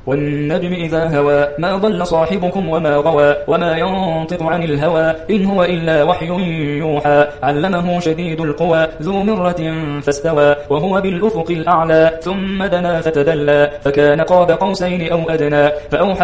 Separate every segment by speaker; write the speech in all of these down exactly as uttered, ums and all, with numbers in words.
Speaker 1: والنجم إذا هوى ما ضل صاحبكم وما غوى وما ينطق عن الهوى إن هو إلا وحي يوحى علمه شديد القوى ذو مرة فاستوى وهو بالأفق الأعلى ثم دنا فتدلى فكان قاب قوسين أو أدنى فأوحى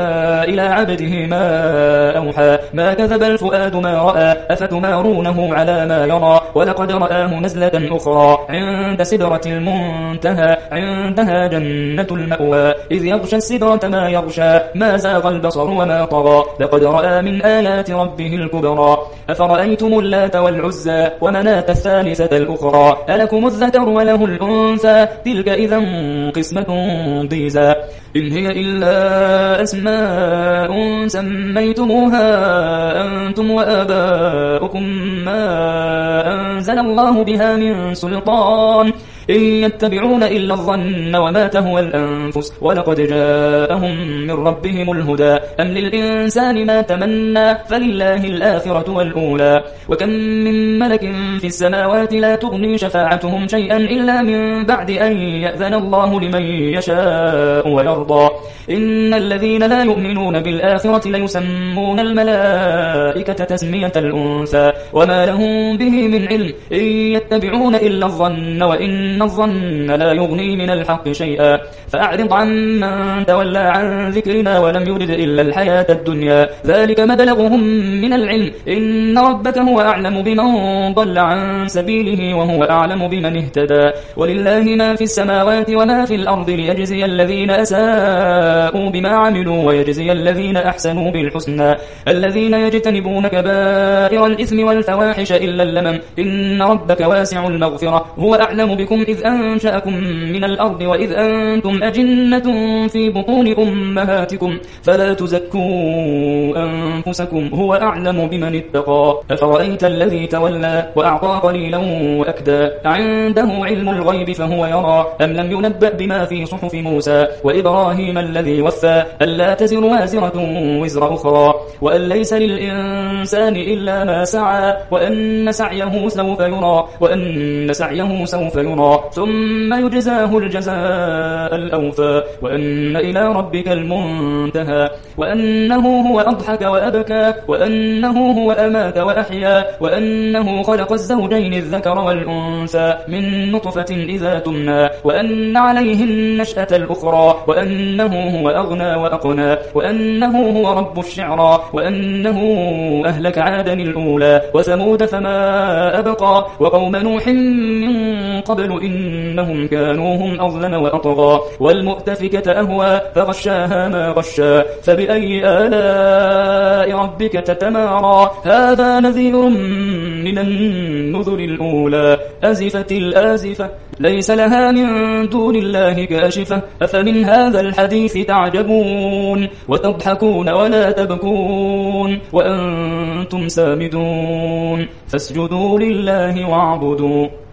Speaker 1: إلى عبده ما أوحى ما كذب الفؤاد ما رأى أفتمارونه على ما يرى ولقد رآه نزلة أخرى عند سدرة المنتهى عندها جنة المأوى إذ يغشى السدرة ما يغشى ما زاغ البصر وما طغى لقد رأى من آيات ربه الكبرى أفرأيتم اللات والعزى ومناة الثالثة الأخرى ألكم الذكر وله الأنثى تلك إذا قسمة ضيزى إن هي إلا أسماء سميتموها أنتم وآباؤكم ما أنزل الله بها من سلطان إن يتبعون إلا الظن وما تهوى الأنفس ولقد جاءهم من ربهم الهدى أم للإنسان ما تمنى فلله الآخرة والأولى وكم من ملك في السماوات لا تغني شفاعتهم شيئا إلا من بعد أن يأذن الله لمن يشاء ويرضى إن الذين لا يؤمنون بالآخرة ليسمون الملائكة تسمية الأنثى وما لهم به من علم إن يتبعون إلا الظن وإن إن الظن لا يغني من الحق شيئا فأعرض عن من تولى عن ذكرنا ولم يرد إلا الحياة الدنيا ذلك مبلغهم من العلم إن ربك هو أعلم بمن ضل عن سبيله وهو أعلم بمن اهتدى ولله ما في السماوات وما في الأرض ليجزي الذين أساءوا بما عملوا ويجزي الذين أحسنوا بالحسنى الذين يجتنبون كبائر الإثم والفواحش إلا اللمم إن ربك واسع المغفرة هو أعلم بكم إذ أنشأكم من الأرض وإذ أنتم أجنة في بطون أمهاتكم فلا تزكوا أنفسكم هو أعلم بمن اتقى أفرأيت الذي تولى وأعطى قليلا وأكدى عنده علم الغيب فهو يرى أم لم ينبأ بما في صحف موسى وإبراهيم الذي وفى ألا تزر وازرة وزر أخرى وأن ليس للإنسان إلا ما سعى وأن سعيه سوف يرى وأن سعيه سوف يرى ثم يجزاه الجزاء الأوفى وأن إلى ربك المنتهى وأنه هو أضحك وأبكى وأنه هو أمات وأحيا وأنه خلق الزوجين الذكر والأنثى من نطفة إذا تمنى وأن عليه النشأة الأخرى وأنه هو أغنى وأقنى وأنه هو رب الشعرى وأنه أهلك عادا الأولى وثمود فما أبقى وقوم نوح من قبل إنهم كانوا هم أظلم وأطغى والمؤتفكة أهوى فغشاها ما غشا فبأي آلاء ربك تتمارى هذا نذير من النذر الأولى أزفت الآزفة ليس لها من دون الله كاشفة أفمن هذا الحديث تعجبون وتضحكون ولا تبكون وأنتم سامدون فاسجدوا لله واعبدوا